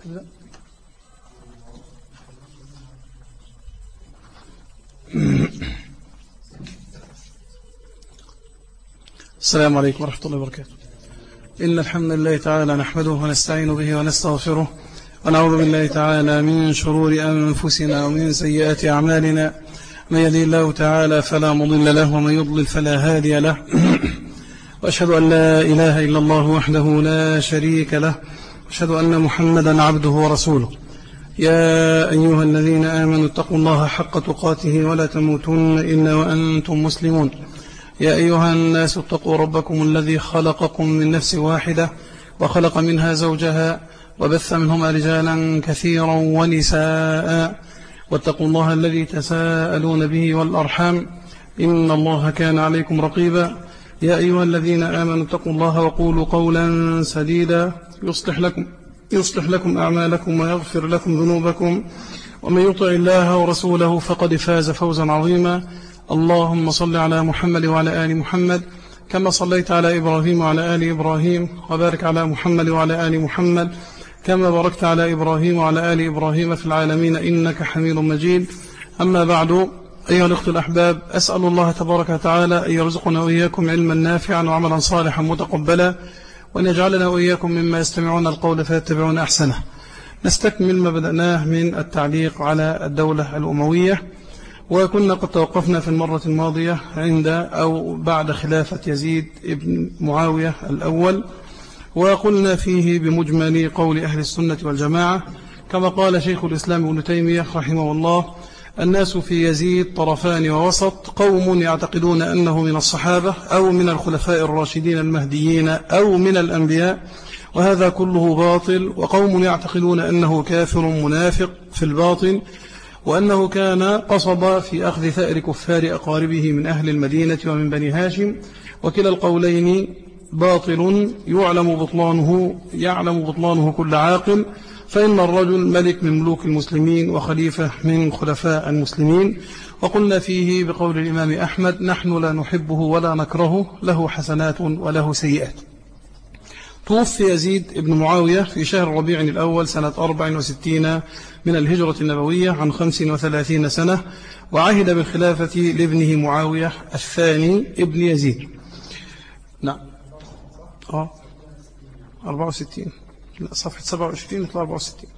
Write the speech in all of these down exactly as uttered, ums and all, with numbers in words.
تبدأ. السلام عليكم ورحمة الله وبركاته. إن الحمد لله تعالى نحمده ونستعين به ونستغفره ونعوذ بالله تعالى من شرور أنفسنا ومن سيئات أعمالنا. من يهده الله تعالى فلا مضل له ومن يضلل فلا هادي له. وأشهد أن لا إله إلا الله وحده لا شريك له، وأشهد أن محمدا عبده ورسوله. يا أيها الذين آمنوا اتقوا الله حق تقاته ولا تموتن إلا وأنتم مسلمون. يا أيها الناس اتقوا ربكم الذي خلقكم من نفس واحدة وخلق منها زوجها وبث منهما رجالا كثيرا ونساء، واتقوا الله الذي تساءلون به والأرحام إن الله كان عليكم رقيبا. يا أيها الذين آمنوا اتقوا الله وقولوا قولا سديدا يصلح لكم يصلح لكم أعمالكم ويغفر لكم ذنوبكم، ومن يطع الله ورسوله فقد فاز فوزا عظيما. اللهم صل على محمد وعلى آل محمد كما صليت على إبراهيم وعلى آل إبراهيم، وبارك على محمد وعلى آل محمد كما باركت على إبراهيم وعلى آل إبراهيم في العالمين إنك حميد مجيد. أما بعد، أيها الأخوة الأحباب، أسأل الله تبارك وتعالى أن يرزقنا وإياكم علما نافعا وعملا صالحا متقبلا، وأن يجعلنا وإياكم مما يستمعون القول فيتبعون أحسنه. نستكمل ما بدأناه من التعليق على الدولة الأموية، وكنا قد توقفنا في المرة الماضية عند أو بعد خلافة يزيد ابن معاوية الأول، وقلنا فيه بمجمل قول أهل السنة والجماعة كما قال شيخ الإسلام ابن تيمية رحمه الله: الناس في يزيد طرفان ووسط، قوم يعتقدون أنه من الصحابة أو من الخلفاء الراشدين المهديين أو من الأنبياء، وهذا كله باطل، وقوم يعتقدون أنه كافر منافق في الباطن، وأنه كان قصد في أخذ ثأر كفار أقاربه من أهل المدينة ومن بني هاشم، وكلا القولين باطل يعلم بطلانه يعلم بطلانه كل عاقل، فإن الرجل ملك من ملوك المسلمين وخليفة من خلفاء المسلمين. وقلنا فيه بقول الإمام أحمد: نحن لا نحبه ولا نكرهه، له حسنات وله سيئات. توفي يزيد ابن معاوية في شهر ربيع الأول سنة أربع وستين من الهجرة النبوية عن خمس وثلاثين سنة، وعهد بالخلافة لابنه معاوية الثاني ابن يزيد. نعم آه أربعة وستين، صفحة سبعة وعشرين إلى أربعة وستين.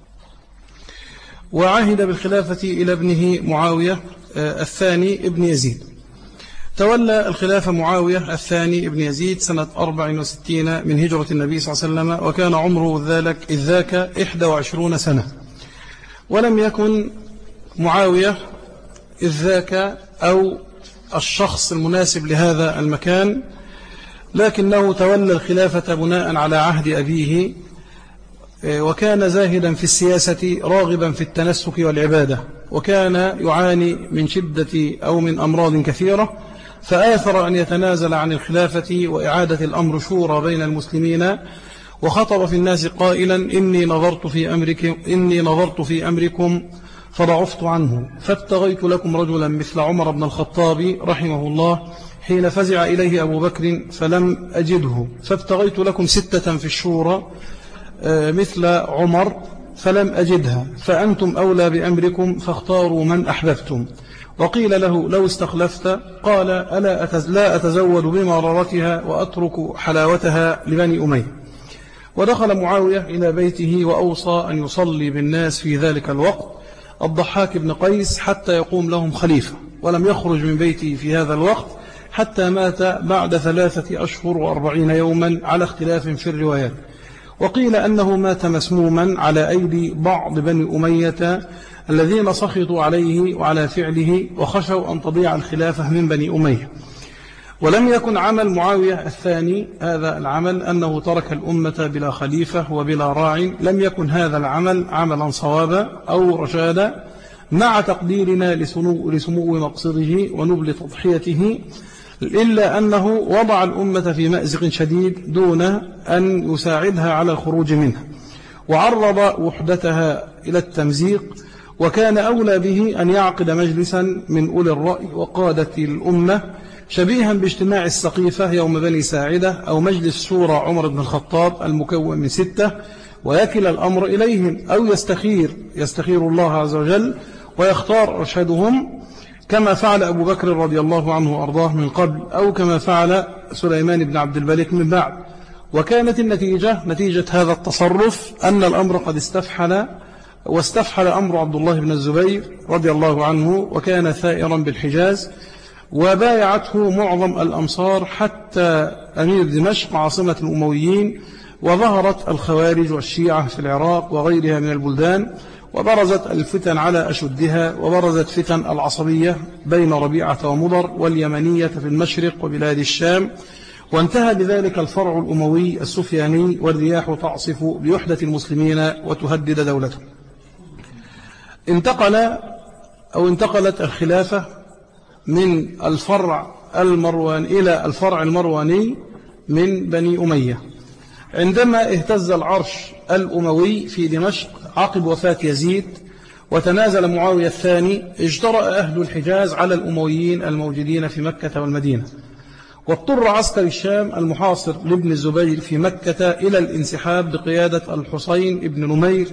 وعهد بالخلافة إلى ابنه معاوية الثاني ابن يزيد. تولى الخلافة معاوية الثاني ابن يزيد سنة أربع وستين من هجرة النبي صلى الله عليه وسلم، وكان عمره ذلك إذ ذاك إحدى وعشرون سنة. ولم يكن معاوية إذ ذاك أو الشخص المناسب لهذا المكان، لكنه تولى الخلافة بناء على عهد أبيه، وكان زاهدا في السياسة راغبا في التنسك والعبادة، وكان يعاني من شدة أو من أمراض كثيرة، فآثر أن يتنازل عن الخلافة وإعادة الأمر شورى بين المسلمين، وخطب في الناس قائلا: إني نظرت في أمركم إني نظرت في أمركم فضعفت عنه، فابتغيت لكم رجلا مثل عمر بن الخطاب رحمه الله حين فزع إليه أبو بكر فلم أجده، فابتغيت لكم ستة في الشورى مثل عمر فلم أجدها، فأنتم أولى بأمركم فاختاروا من أحببتم. وقيل له: لو استخلفت؟ قال: ألا أتز... لا أتزود بمرارتها وأترك حلاوتها لبني أمية. ودخل معاوية إلى بيته وأوصى أن يصلي بالناس في ذلك الوقت الضحاك بن قيس حتى يقوم لهم خليفة، ولم يخرج من بيته في هذا الوقت حتى مات بعد ثلاثة أشهر وأربعين يوما على اختلاف في الروايات. وقيل أنه مات مسموما على أيدي بعض بني أمية الذين سخطوا عليه وعلى فعله وخشوا أن تضيع الخلافة من بني أمية. ولم يكن عمل معاوية الثاني هذا العمل أنه ترك الأمة بلا خليفة وبلا راع، لم يكن هذا العمل عملا صوابا أو رشادا، مع تقديرنا لسمو, لسمو مقصده ونبل تضحيته، إلا أنه وضع الأمة في مأزق شديد دون أن يساعدها على الخروج منها، وعرض وحدتها إلى التمزيق، وكان أولى به أن يعقد مجلسا من أولي الرأي وقادة الأمة شبيها باجتماع السقيفة يوم بني ساعدة، أو مجلس شورى عمر بن الخطاب المكون من ستة، ويكل الأمر إليهم، أو يستخير يستخير الله عز وجل ويختار أرشدهم كما فعل أبو بكر رضي الله عنه وأرضاه من قبل، أو كما فعل سليمان بن عبد الملك من بعد. وكانت النتيجة نتيجة هذا التصرف أن الأمر قد استفحل، واستفحل أمر عبد الله بن الزبير رضي الله عنه، وكان ثائرا بالحجاز، وبايعته معظم الأمصار حتى أمير دمشق عاصمة الأمويين، وظهرت الخوارج والشيعة في العراق وغيرها من البلدان، وبرزت الفتن على أشدها، وبرزت فتن العصبية بين ربيعة ومضر واليمنية في المشرق وبلاد الشام، وانتهى بذلك الفرع الأموي السفياني والرياح تعصف بوحدة المسلمين وتهدد دولته. انتقل أو انتقلت الخلافة من الفرع المروان إلى الفرع المرواني من بني أمية، عندما اهتز العرش الأموي في دمشق عقب وفاة يزيد وتنازل معاوية الثاني، اجترأ أهل الحجاز على الأمويين الموجودين في مكة والمدينة، واضطر عسكر الشام المحاصر لابن الزبير في مكة إلى الانسحاب بقيادة الحسين بن نمير،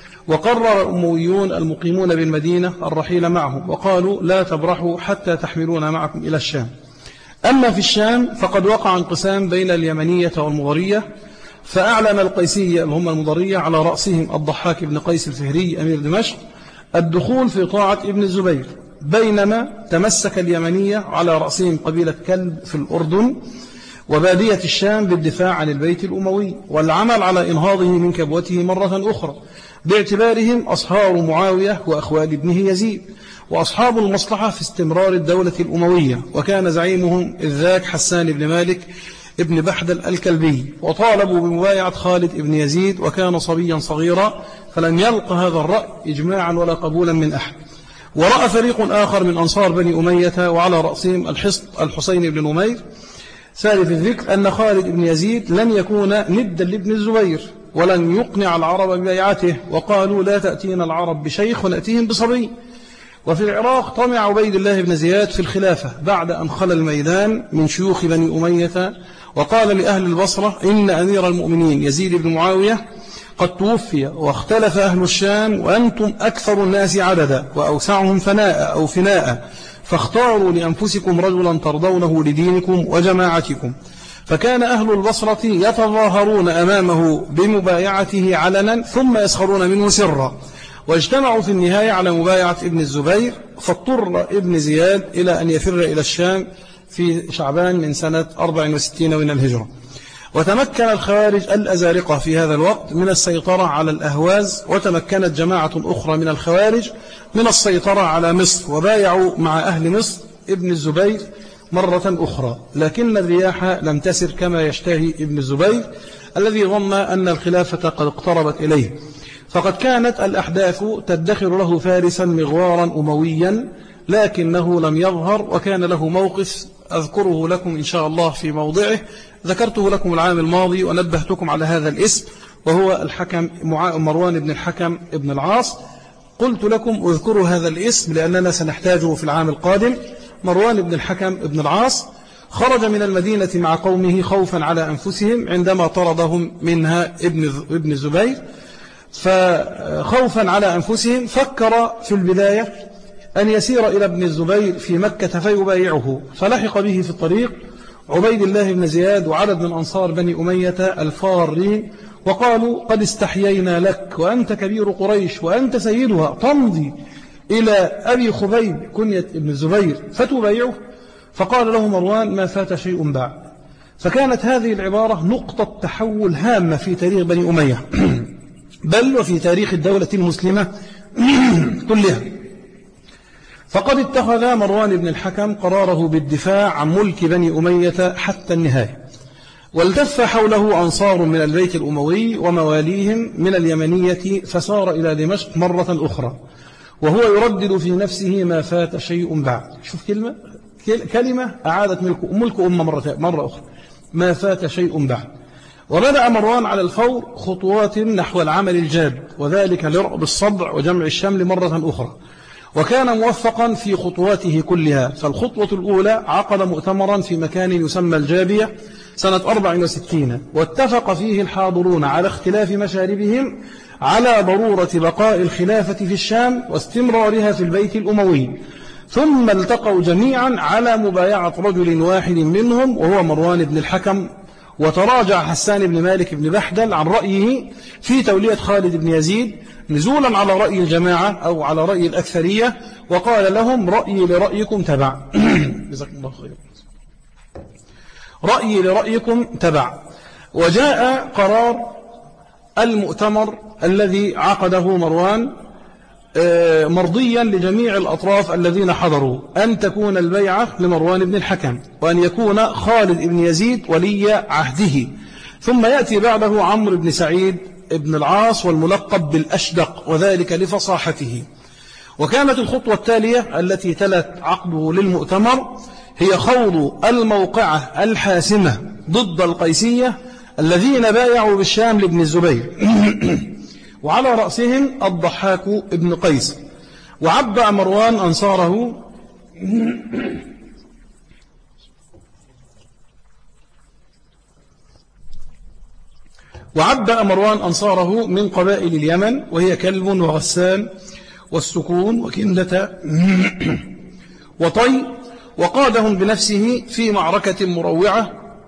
وقرر الأمويون المقيمون بالمدينة الرحيل معهم، وقالوا لا تبرحوا حتى تحملون معكم إلى الشام. أما في الشام فقد وقع انقسام بين اليمنية والمضرية، فأعلن القيسية هم المضرية على رأسهم الضحاك بن قيس الفهري أمير دمشق الدخول في طاعة ابن الزبير، بينما تمسك اليمنية على رأسهم قبيلة كلب في الأردن وبادية الشام بالدفاع عن البيت الأموي والعمل على إنهاضه من كبوته مرة أخرى، باعتبارهم أصهار معاوية وأخوال ابنه يزيد، وأصحاب المصلحة في استمرار الدولة الأموية. وكان زعيمهم إذ ذاك حسان بن مالك ابن بحدل الكلبي، وطالبوا بمبايعة خالد ابن يزيد، وكان صبيا صغيرا فلم يلق هذا الرأي إجماعا ولا قبولا من أحد. ورأى فريق آخر من أنصار بني أمية وعلى رأسهم الحصن الحسين بن نمير سالف الذكر أن خالد بن يزيد لن يكون ندا لابن الزبير ولن يقنع العرب ببيعته، وقالوا لا تأتينا العرب بشيخ ونأتيهم بصبي. وفي العراق طمع عبيد الله بن زياد في الخلافة بعد أن خلى الميدان من شيوخ بني أمية، وقال لأهل البصرة إن أمير المؤمنين يزيد بن معاوية قد توفي، واختلف أهل الشام، وأنتم أكثر الناس عددا وأوسعهم فناء أو فناء، فاختاروا لأنفسكم رجلا ترضونه لدينكم وجماعتكم. فكان أهل البصرة يتظاهرون أمامه بمبايعته علنا ثم يسخرون منه سرا، واجتمعوا في النهاية على مبايعة ابن الزبير، فاضطر ابن زياد إلى أن يفر إلى الشام في شعبان من سنة أربع وستين من الهجرة. وتمكن الخوارج الأزارقة في هذا الوقت من السيطرة على الأهواز، وتمكنت جماعة أخرى من الخوارج من السيطرة على مصر، وبايعوا مع أهل مصر ابن الزبير مرة أخرى، لكن الرياح لم تسر كما يشتهي ابن الزبير الذي ظن أن الخلافة قد اقتربت إليه. فقد كانت الأحداث تدخر له فارسا مغوارا أمويا، لكنه لم يظهر، وكان له موقف أذكره لكم إن شاء الله في موضعه، ذكرته لكم العام الماضي ونبهتكم على هذا الاسم، وهو الحكم مروان بن الحكم ابن العاص. قلت لكم اذكروا هذا الاسم لأننا سنحتاجه في العام القادم. مروان بن الحكم ابن العاص خرج من المدينة مع قومه خوفا على أنفسهم عندما طردهم منها ابن ابن الزبير، فخوفا على أنفسهم فكر في البداية أن يسير إلى ابن الزبير في مكة فيبايعه، فلحق به في الطريق عبيد الله بن زياد وعدد من أنصار بني أمية الفارين، وقالوا قد استحيينا لك وأنت كبير قريش وأنت سيدها، تمضي إلى أبي خبيب كنية ابن الزبير فتبايعه. فقال له مروان ما فات شيء بعد. فكانت هذه العبارة نقطة تحول هامة في تاريخ بني أمية بل وفي تاريخ الدولة المسلمة كلها. فقد اتخذ مروان بن الحكم قراره بالدفاع عن ملك بني أمية حتى النهاية، والتف حوله أنصار من البيت الأموي ومواليهم من اليمنية، فسار إلى دمشق مرة أخرى وهو يردد في نفسه ما فات شيء بعد. شوف كلمة كلمة أعادت ملك, ملك أمة مرة, مرة أخرى، ما فات شيء بعد. وبدأ مروان على الفور خطوات نحو العمل الجاد، وذلك لرأب الصدع وجمع الشمل مرة أخرى، وكان موفقا في خطواته كلها. فالخطوة الأولى عقد مؤتمرا في مكان يسمى الجابية سنة أربع وستين، واتفق فيه الحاضرون على اختلاف مشاربهم على ضرورة بقاء الخلافة في الشام واستمرارها في البيت الأموي، ثم التقوا جميعا على مبايعة رجل واحد منهم وهو مروان بن الحكم. وتراجع حسان بن مالك بن بحدل عن رأيه في تولية خالد بن يزيد نزولا على رأي الجماعة أو على رأي الأكثرية، وقال لهم رأيي لرأيكم تبع. جزاكم الله خير. رأيي لرأيكم تبع. وجاء قرار المؤتمر الذي عقده مروان مرضيا لجميع الأطراف الذين حضروا أن تكون البيعة لمروان بن الحكم، وأن يكون خالد بن يزيد ولي عهده، ثم يأتي بعده عمرو بن سعيد بن العاص والملقب بالأشدق، وذلك لفصاحته. وكانت الخطوة التالية التي تلت عقده للمؤتمر هي خوض الموقعة الحاسمة ضد القيسية الذين بايعوا بالشام لابن الزبير وعلى رأسهم الضحاك ابن قيس. وعبأ مروان أنصاره وعبأ مروان أنصاره من قبائل اليمن، وهي كلب وغسان والسكون وكندة وطي، وقادهم بنفسه في معركة مروعة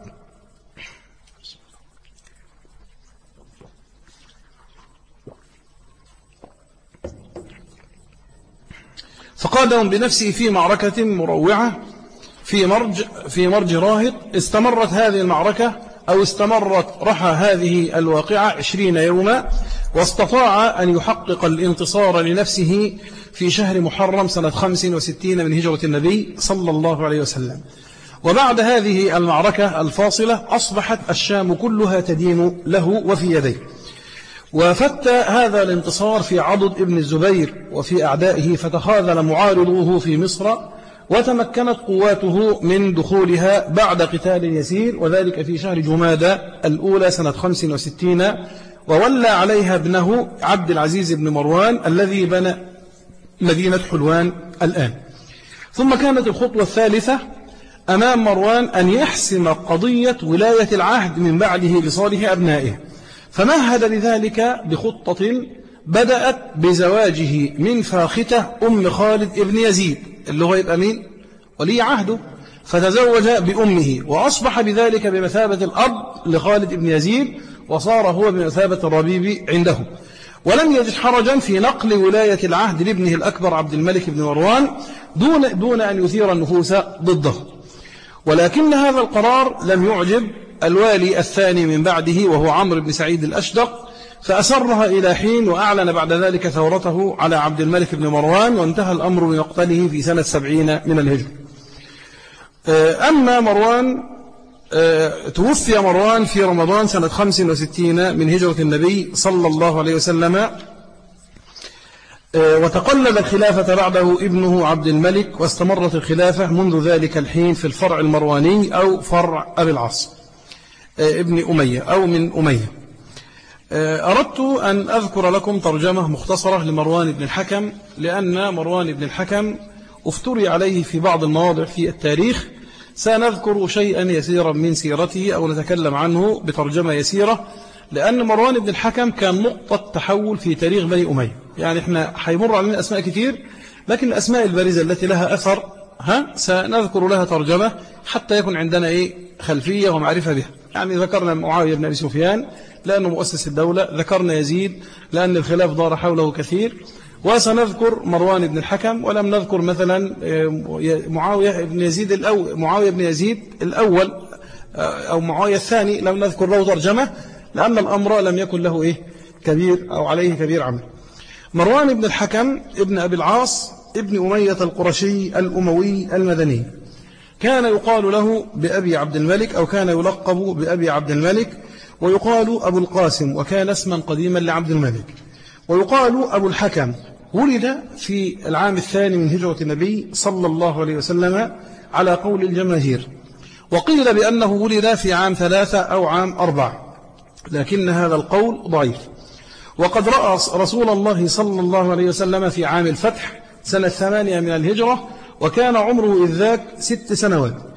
فقادهم بنفسه في معركة مروعة في مرج في مرج راهط. استمرت هذه المعركة أو استمرت رحى هذه الواقعة عشرين يوما، واستطاع أن يحقق الانتصار لنفسه في شهر محرم سنة خمس وستين من هجرة النبي صلى الله عليه وسلم. وبعد هذه المعركة الفاصلة أصبحت الشام كلها تدين له وفي يديه. وفت هذا الانتصار في عضد ابن الزبير وفي أعدائه، فتخاذل معارضوه في مصر، وتمكنت قواته من دخولها بعد قتال يسير، وذلك في شهر جمادى الأولى سنة خمس وستين، وولى عليها ابنه عبد العزيز بن مروان الذي بنى مدينة حلوان الآن. ثم كانت الخطوة الثالثة أمام مروان أن يحسم قضية ولاية العهد من بعده لصالح أبنائه، فمهد لذلك بخطة بدأت بزواجه من فاختة أم خالد ابن يزيد اللي هو يبقى مين؟ ولي عهده، فتزوج بأمه وأصبح بذلك بمثابة الأب لخالد ابن يزيد، وصار هو بمثابة الربيب عنده. ولم يجد حرجا في نقل ولاية العهد لابنه الأكبر عبد الملك بن مروان دون, دون أن يثير النفوس ضده. ولكن هذا القرار لم يعجب الوالي الثاني من بعده وهو عمرو بن سعيد الأشدق، فأسرها إلى حين، وأعلن بعد ذلك ثورته على عبد الملك بن مروان، وانتهى الأمر بمقتله في سنة سبعين من الهجرة. أما مروان توفي مروان في رمضان سنة خمس وستين من هجرة النبي صلى الله عليه وسلم، وتقلد الخلافة بعده ابنه عبد الملك، واستمرت الخلافة منذ ذلك الحين في الفرع المرواني أو فرع أبي العاص ابن أمية أو من أمية. أردت أن أذكر لكم ترجمة مختصرة لمروان بن الحكم، لأن مروان بن الحكم افتري عليه في بعض المواضع في التاريخ. سنذكر شيئا يسيرا من سيرته أو نتكلم عنه بترجمة يسيرة، لأن مروان بن الحكم كان نقطة تحول في تاريخ بني أمية. يعني احنا حيمر علينا أسماء كتير، لكن الأسماء البارزة التي لها أثر ها سنذكر لها ترجمة حتى يكون عندنا إيه خلفية ومعرفة بها. يعني ذكرنا معاوية بن أبي سفيان لأنه مؤسس الدولة، ذكرنا يزيد لأن الخلاف دار حوله كثير، وسنذكر مروان بن الحكم، ولم نذكر مثلا معاوية بن يزيد الأول معاوية بن يزيد الأول أو معاوية الثاني، لم نذكر له ترجمة لأن الأمر لم يكن له إيه كبير أو عليه كبير عمل. مروان بن الحكم ابن أبي العاص ابن أمية القرشي الأموي المدني، كان يقال له بأبي عبد الملك أو كان يلقب بأبي عبد الملك، ويقال أبو القاسم، وكان اسما قديما لعبد الملك، ويقال أبو الحكم. ولد في العام الثاني من هجرة النبي صلى الله عليه وسلم على قول الجماهير، وقيل بأنه ولد في عام ثلاثة أو عام أربعة، لكن هذا القول ضعيف. وقد رأى رسول الله صلى الله عليه وسلم في عام الفتح سنة ثمانية من الهجرة، وكان عمره إذ ذاك ست سنوات،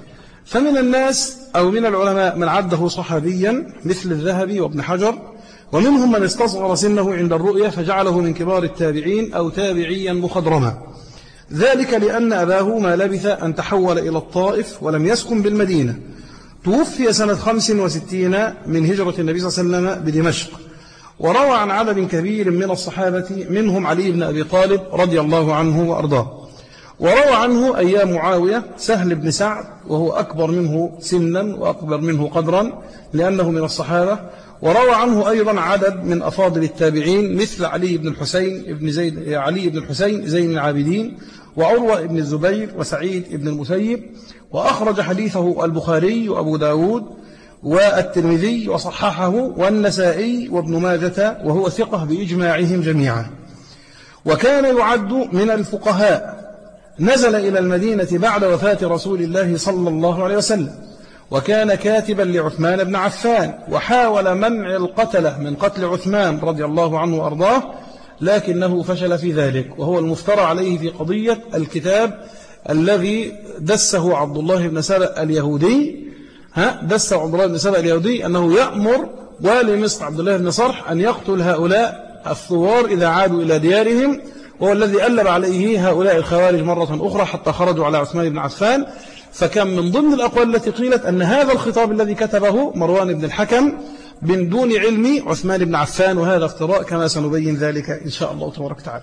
فمن الناس أو من العلماء من عده صحابيا مثل الذهبي وابن حجر، ومنهم من استصغر سنه عند الرؤية فجعله من كبار التابعين أو تابعيا مخضرما، ذلك لأن أباه ما لبث أن تحول إلى الطائف ولم يسكن بالمدينة. توفي سنة خمس وستين من هجرة النبي صلى الله عليه وسلم بدمشق. وروى عن عدد كبير من الصحابة منهم علي بن أبي طالب رضي الله عنه وأرضاه. وروى عنه أيام معاوية سهل بن سعد وهو أكبر منه سنا وأكبر منه قدرا لأنه من الصحابة. وروى عنه أيضا عدد من أفاضل التابعين مثل علي بن الحسين ابن زيد علي بن الحسين زين العابدين وعروة بن الزبير وسعيد بن المسيب. وأخرج حديثه البخاري وأبو داود والترمذي وصححه والنسائي وابن ماجة وهو ثقة بإجماعهم جميعا. وكان يعد من الفقهاء، نزل إلى المدينة بعد وفاة رسول الله صلى الله عليه وسلم، وكان كاتبا لعثمان بن عفان، وحاول منع القتلة من قتل عثمان رضي الله عنه وأرضاه، لكنه فشل في ذلك، وهو المفترى عليه في قضية الكتاب الذي دسه عبد الله بن سبأ اليهودي ها دسه عبد الله بن سبأ اليهودي أنه يأمر والي مصر عبد الله بن صرح أن يقتل هؤلاء الثوار إذا عادوا إلى ديارهم، وهو الذي ألب عليه هؤلاء الخوارج مرة أخرى حتى خرجوا على عثمان بن عفان. فكان من ضمن الأقوال التي قيلت أن هذا الخطاب الذي كتبه مروان بن الحكم من دون علم عثمان بن عفان، وهذا افتراء كما سنبين ذلك إن شاء الله تبارك وتعالى.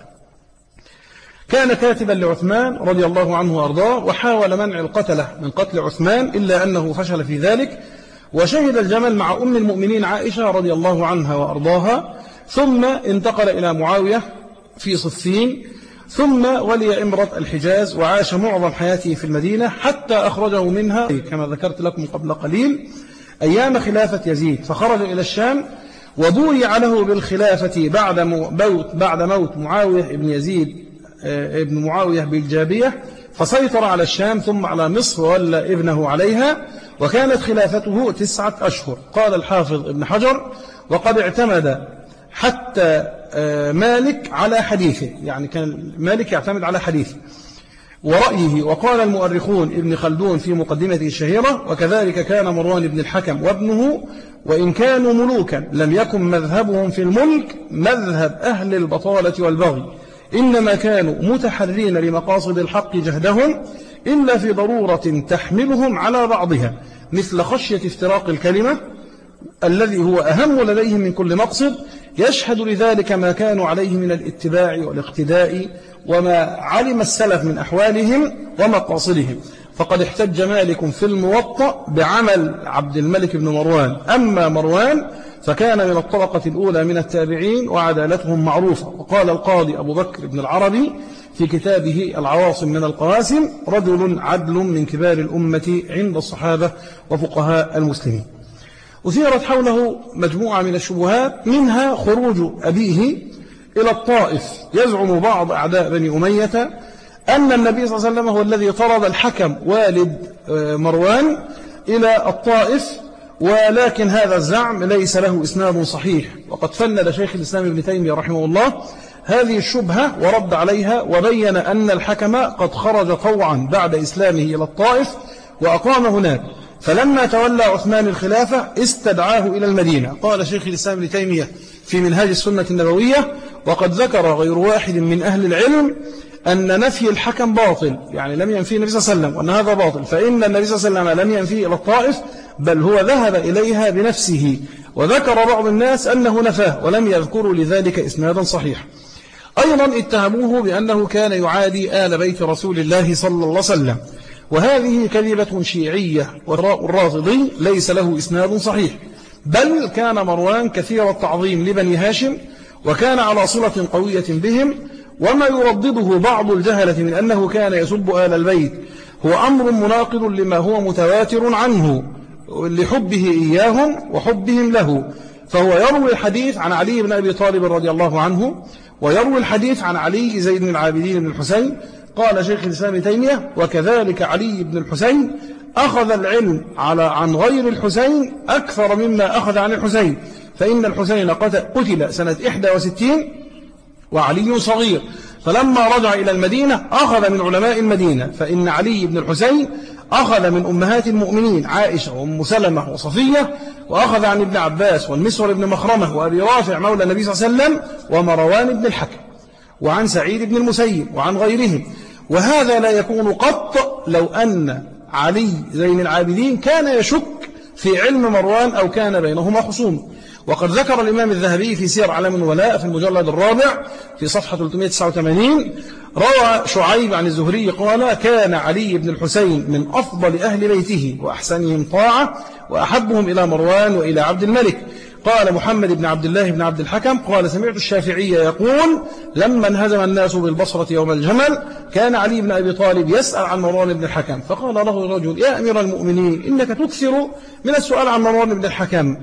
كان كاتبا لعثمان رضي الله عنه وأرضاه، وحاول منع القتلة من قتل عثمان إلا أنه فشل في ذلك. وشهد الجمل مع أم المؤمنين عائشة رضي الله عنها وأرضاها، ثم انتقل إلى معاوية في صفين، ثم ولي إمرة الحجاز وعاش معظم حياته في المدينة حتى أخرجه منها كما ذكرت لكم قبل قليل أيام خلافة يزيد، فخرج إلى الشام وبويع له بالخلافة بعد موت بعد موت معاوية ابن يزيد ابن معاوية بالجابية، فسيطر على الشام ثم على مصر وولى ابنه عليها، وكانت خلافته تسعة أشهر. قال الحافظ ابن حجر: وقد اعتمد حتى مالك على حديثه، يعني كان مالك يعتمد على حديثه ورأيه. وقال المؤرخون ابن خلدون في مقدمته الشهيرة: وكذلك كان مروان بن الحكم وابنه، وإن كانوا ملوكا لم يكن مذهبهم في الملك مذهب أهل البطالة والبغي، إنما كانوا متحرين لمقاصد الحق جهدهم إلا في ضرورة تحملهم على بعضها، مثل خشية افتراق الكلمة الذي هو أهم لديهم من كل مقصد. يشهد لذلك ما كانوا عليه من الاتباع والاقتداء وما علم السلف من أحوالهم ومقاصدهم. فقد احتج مالك في الموطأ بعمل عبد الملك بن مروان. أما مروان فكان من الطبقة الأولى من التابعين وعدالتهم معروفة. وقال القاضي أبو بكر بن العربي في كتابه العواصم من القواسم: رجل عدل من كبار الأمة عند الصحابة وفقهاء المسلمين. أثيرت حوله مجموعة من الشبهات، منها خروج أبيه إلى الطائف. يزعم بعض أعداء بني أمية أن النبي صلى الله عليه وسلم هو الذي طرد الحكم والد مروان إلى الطائف، ولكن هذا الزعم ليس له إسناد صحيح. وقد فند شيخ الإسلام ابن تيمية رحمه الله هذه الشبهة ورد عليها، وبين أن الحكم قد خرج طوعا بعد إسلامه إلى الطائف وأقام هناك، فلما تولى عثمان الخلافة استدعاه إلى المدينة. قال شيخ الإسلام ابن تيمية في منهاج السنة النبوية: وقد ذكر غير واحد من أهل العلم أن نفي الحكم باطل، يعني لم ينفي النبي صلى الله عليه وسلم، وأن هذا باطل، فإن النبي صلى الله عليه وسلم لم ينفي إلى الطائف بل هو ذهب إليها بنفسه، وذكر بعض الناس أنه نفاه ولم يذكروا لذلك إسنادا صحيح. أيضا اتهموه بأنه كان يعادي آل بيت رسول الله صلى الله عليه وسلم، وهذه كذبة شيعية، والرافضي ليس له إسناد صحيح، بل كان مروان كثير التعظيم لبني هاشم وكان على صلة قوية بهم. وما يردده بعض الجهلة من أنه كان يسب آل البيت هو أمر مناقض لما هو متواتر عنه لحبه إياهم وحبهم له. فهو يروي الحديث عن علي بن أبي طالب رضي الله عنه، ويروي الحديث عن علي زيد بن العابدين بن الحسين. قال شيخ الإسلام ابن تيمية: وكذلك علي بن الحسين أخذ العلم على عن غير الحسين أكثر مما أخذ عن الحسين، فإن الحسين قتل سنة إحدى وستين وعلي صغير، فلما رجع إلى المدينة أخذ من علماء المدينة، فإن علي بن الحسين أخذ من أمهات المؤمنين عائشة وأم سلمة وصفية، وأخذ عن ابن عباس والمسور بن مخرمة وأبي رافع مولى النبي صلى الله عليه وسلم ومروان بن الحكم وعن سعيد بن المسيب وعن غيرهم. وهذا لا يكون قط لو أن علي زين العابدين كان يشك في علم مروان أو كان بينهما خصوم. وقد ذكر الإمام الذهبي في سير أعلام النبلاء في المجلد الرابع في صفحة ثلاثمائة وتسعة وثمانين روى شعيب عن الزهري قال: كان علي بن الحسين من أفضل أهل بيته وأحسنهم طاعة وأحبهم إلى مروان وإلى عبد الملك. قال محمد بن عبد الله بن عبد الحكم قال: سمعت الشافعي يقول: لما انهزم الناس بالبصرة يوم الجمل كان علي بن أبي طالب يسأل عن مروان بن الحكم، فقال له الرجل: يا أمير المؤمنين، إنك تكثر من السؤال عن مروان بن الحكم.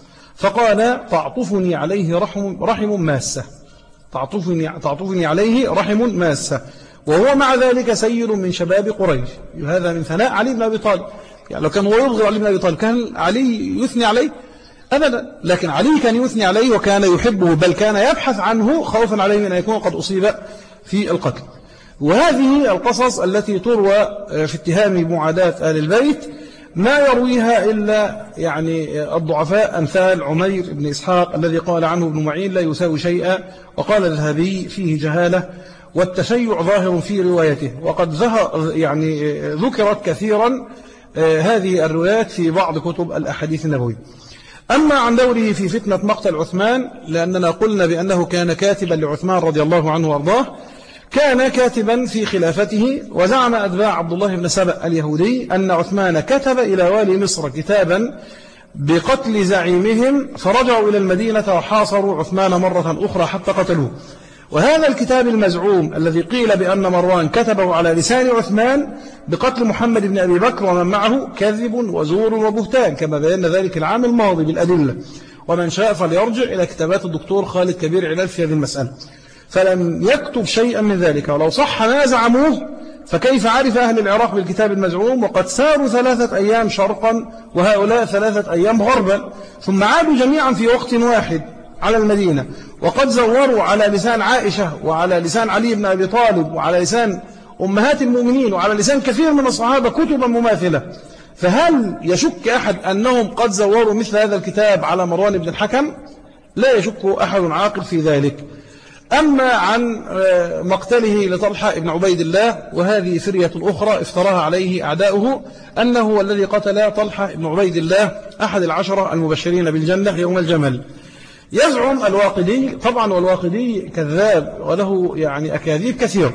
فقال: تعطفني عليه رحم, رحم ماسة تعطفني, تعطفني عليه رحم ماسة وهو مع ذلك سيد من شباب قريش. هذا من ثناء علي بن أبي طالب. يعني لو كان هو يبغض علي بن أبي طالب كان علي يثني عليه؟ أبدا، لكن علي كان يثني عليه وكان يحبه، بل كان يبحث عنه خوفا عليه من أن يكون قد أصيب في القتل. وهذه القصص التي تروى في اتهام معاداة آل البيت ما يرويها إلا يعني الضعفاء أمثال عمير بن إسحاق الذي قال عنه ابن معين لا يساوي شيئا، وقال الذهبي فيه جهالة والتشيع ظاهر في روايته. وقد يعني ذكرت كثيرا هذه الروايات في بعض كتب الأحاديث النبوية. أما عن دوره في فتنة مقتل عثمان، لأننا قلنا بأنه كان كاتبا لعثمان رضي الله عنه وارضاه، كان كاتبا في خلافته. وزعم أتباع عبد الله بن سبأ اليهودي أن عثمان كتب إلى والي مصر كتابا بقتل زعيمهم، فرجعوا إلى المدينة وحاصروا عثمان مرة أخرى حتى قتلوه. وهذا الكتاب المزعوم الذي قيل بأن مروان كتبه على لسان عثمان بقتل محمد بن أبي بكر ومن معه كذب وزور وبهتان، كما بينا ذلك العام الماضي بالأدلة. ومن شاء فليرجع إلى كتابات الدكتور خالد كبير علال في هذه المسألة، فلم يكتب شيئا من ذلك. ولو صح ما زعموه فكيف عرف أهل العراق بالكتاب المزعوم وقد ساروا ثلاثة أيام شرقا وهؤلاء ثلاثة أيام غربا، ثم عادوا جميعا في وقت واحد على المدينة، وقد زوروا على لسان عائشة وعلى لسان علي بن أبي طالب وعلى لسان أمهات المؤمنين وعلى لسان كثير من الصحابة كتبا مماثلة. فهل يشك أحد أنهم قد زوروا مثل هذا الكتاب على مروان بن الحكم؟ لا يشك أحد عاقل في ذلك. أما عن مقتله لطلحة بن عبيد الله، وهذه فرية أخرى افتراها عليه أعداؤه أنه هو الذي قتل طلحة بن عبيد الله أحد العشرة المبشرين بالجنة يوم الجمل. يزعم الواقدي، طبعا والواقدي كذاب وله يعني أكاذيب كثير،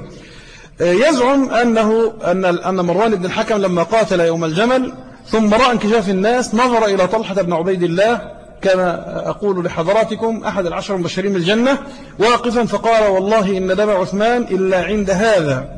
يزعم أنه أن أن مروان بن الحكم لما قاتل يوم الجمل ثم رأى انكشاف الناس نظر إلى طلحة بن عبيد الله كما أقول لحضراتكم أحد العشر المبشرين بالجنة واقفا، فقال: والله إن دم عثمان إلا عند هذا،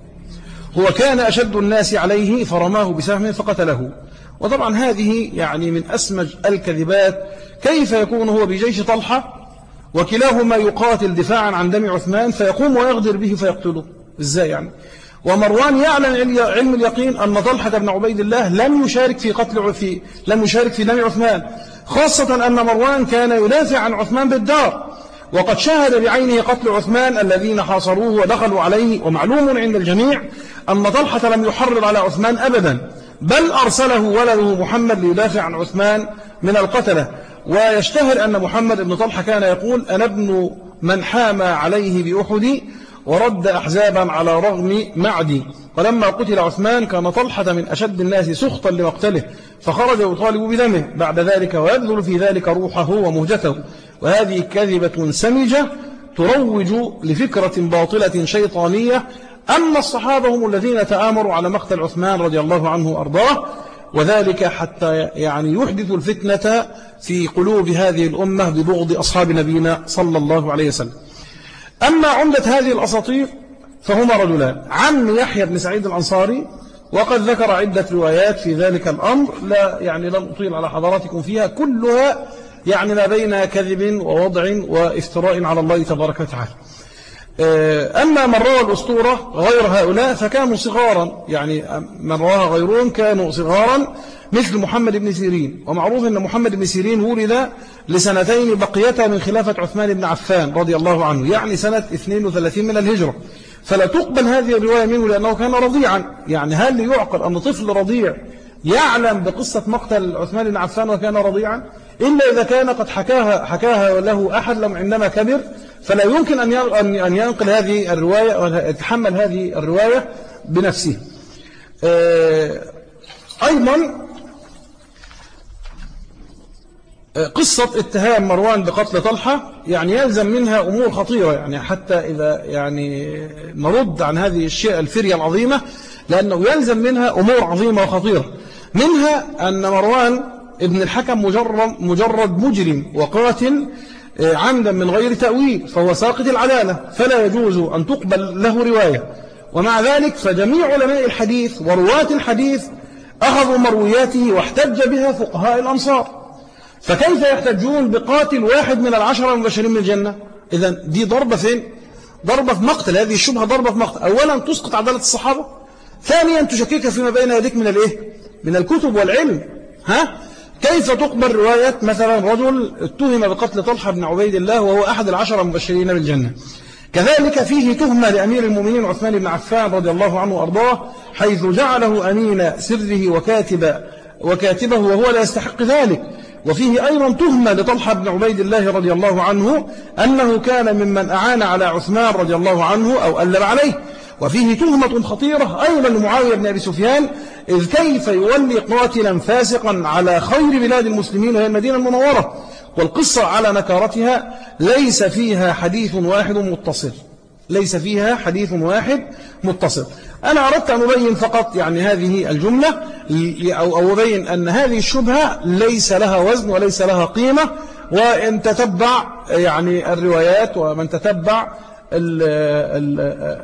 هو كان أشد الناس عليه، فرماه بسهم فقتله. وطبعا هذه يعني من أسمج الكذبات. كيف يكون هو بجيش طلحة وكلاهما يقاتل دفاعا عن دم عثمان فيقوم ويغدر به فيقتله؟ إزاي يعني؟ ومروان يعلم علم اليقين أن طلحة بن عبيد الله لم يشارك في قتل في لم يشارك في دم عثمان، خاصة أن مروان كان يدافع عن عثمان بالدار، وقد شاهد بعينه قتل عثمان الذين حاصروه ودخلوا عليه. ومعلوم عند الجميع أن طلحة لم يحرض على عثمان أبدا، بل أرسله ولده محمد ليدافع عن عثمان من القتلة. ويشتهر أن محمد بن طلحة كان يقول: أنا ابن من حام عليه بأحد ورد أحزابا على رغم معدي. ولما قتل عثمان كان طلحة من أشد الناس سخطا لمقتله، فخرج يطالب بدمه بعد ذلك ويبذل في ذلك روحه ومهجته. وهذه كذبة سمجة تروج لفكرة باطلة شيطانية أن الصحابة هم الذين تآمروا على مقتل عثمان رضي الله عنه وأرضاه، وذلك حتى يعني يحدث الفتنة في قلوب هذه الأمة ببغض أصحاب نبينا صلى الله عليه وسلم. أما عمدة هذه الأساطير فهما رجلان: عم يحيى بن سعيد الأنصاري، وقد ذكر عدة روايات في ذلك الأمر، لا يعني لن أطيل على حضراتكم فيها، كلها يعني ما بين كذب ووضع وافتراء على الله تبارك وتعالى. أما من روى الأسطورة غير هؤلاء فكانوا صغارا، يعني من رواها غيرهم كانوا صغارا، مثل محمد بن سيرين. ومعروف أن محمد بن سيرين ولد لسنتين بقيتا من خلافة عثمان بن عفان رضي الله عنه، يعني سنة اثنين وثلاثين من الهجرة، فلا تقبل هذه الرواية منه لأنه كان رضيعا. يعني هل يعقل أن طفل رضيع يعلم بقصة مقتل عثمان بن عفان وكان رضيعا؟ إلا إذا كان قد حكاها, حكاها له أحد عندما كبر، فلا يمكن أن ينقل هذه الرواية أو يتحمل هذه الرواية بنفسه. أيضا قصة اتهام مروان بقتل طلحة يعني يلزم منها أمور خطيرة، يعني حتى إذا يعني نرد عن هذه الشيء الفرية العظيمة، لأنه يلزم منها أمور عظيمة وخطيرة. منها أن مروان ابن الحكم مجرد, مجرد مجرم وقاتل عمدا من غير تأويل، فهو ساقط العدالة، فلا يجوز أن تقبل له رواية. ومع ذلك فجميع علماء الحديث ورواة الحديث أخذوا مروياته واحتج بها فقهاء الأمصار، فكيف يحتجون بقاتل واحد من العشرة المبشرين من الجنة؟ إذن دي ضربة فين؟ ضربة في مقتل. هذه الشبهة ضربة في مقتل. أولا تسقط عدالة الصحابة، ثانيا تشكك فيما بين يديك من الإيه؟ من الكتب والعلم. ها؟ كيف تقبل رواية مثلا رجل اتهم بقتل طلحة بن عبيد الله وهو أحد العشرة المبشرين بالجنة؟ كذلك فيه تهمة لأمير المؤمنين عثمان بن عفان رضي الله عنه وأرضاه، حيث جعله أمين سره وكاتب وكاتبه وهو لا يستحق ذلك. وفيه أيضا تهمة لطلحة بن عبيد الله رضي الله عنه أنه كان ممن أعان على عثمان رضي الله عنه أو ألب عليه. وفيه تهمة خطيرة أيضا لمعاوية بن أبي سفيان، إذ كيف يولي قاتلا فاسقا على خير بلاد المسلمين وهي المدينة المنورة، والقصة على نكارتها ليس فيها حديث واحد متصل، ليس فيها حديث واحد متصل. أنا أردت أن أبين فقط يعني هذه الجملة أو أبين أن هذه الشبهة ليس لها وزن وليس لها قيمة. وإن تتبع يعني الروايات ومن تتبع ال ال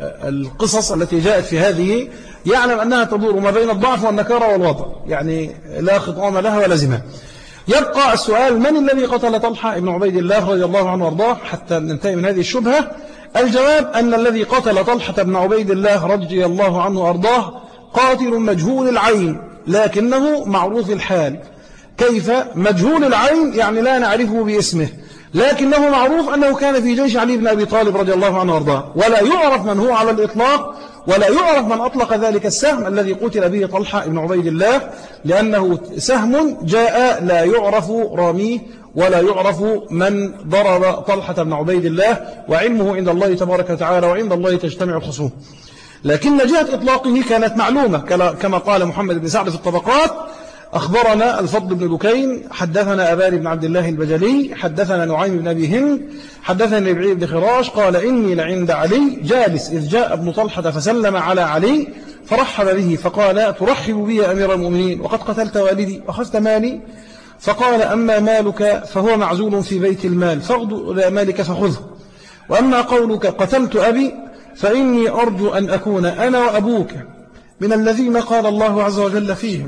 القصص التي جاءت في هذه يعلم أنها تدور ما بين الضعف والنكارة والوضع، يعني لا خطام لها ولا زمام. يبقى السؤال: من الذي قتل طلحة بن عبيد الله رضي الله عنه وارضاه حتى ننتهي من هذه الشبهة؟ الجواب أن الذي قتل طلحة بن عبيد الله رضي الله عنه وارضاه قاتل مجهول العين لكنه معروف الحال. كيف مجهول العين؟ يعني لا نعرفه باسمه، لكنه معروف أنه كان في جيش علي بن أبي طالب رضي الله عنه وارضاه، ولا يعرف من هو على الإطلاق، ولا يعرف من أطلق ذلك السهم الذي قتل به طلحة بن عبيد الله، لأنه سهم جاء لا يعرف راميه ولا يعرف من ضرب طلحة بن عبيد الله، وعلمه عند الله تبارك وتعالى وعند الله تجتمع الخصوم. لكن جهة إطلاقه كانت معلومة، كما قال محمد بن سعد في الطبقات: أخبرنا الفضل بن دكين حدثنا أبان بن عبد الله البجلي حدثنا نعيم بن أبي هند حدثنا ربعي بن خراش قال: إني لعند علي جالس إذ جاء ابن طلحة فسلم على علي فرحب به فقال: ترحب بي يا أمير المؤمنين وقد قتلت والدي وأخذت مالي؟ فقال: أما مالك فهو معزول في بيت المال فاغدو إلى مالك فخذه، وأما قولك قتلت أبي فإني أرجو أن أكون أنا وأبوك من الذين قال الله عز وجل فيهم: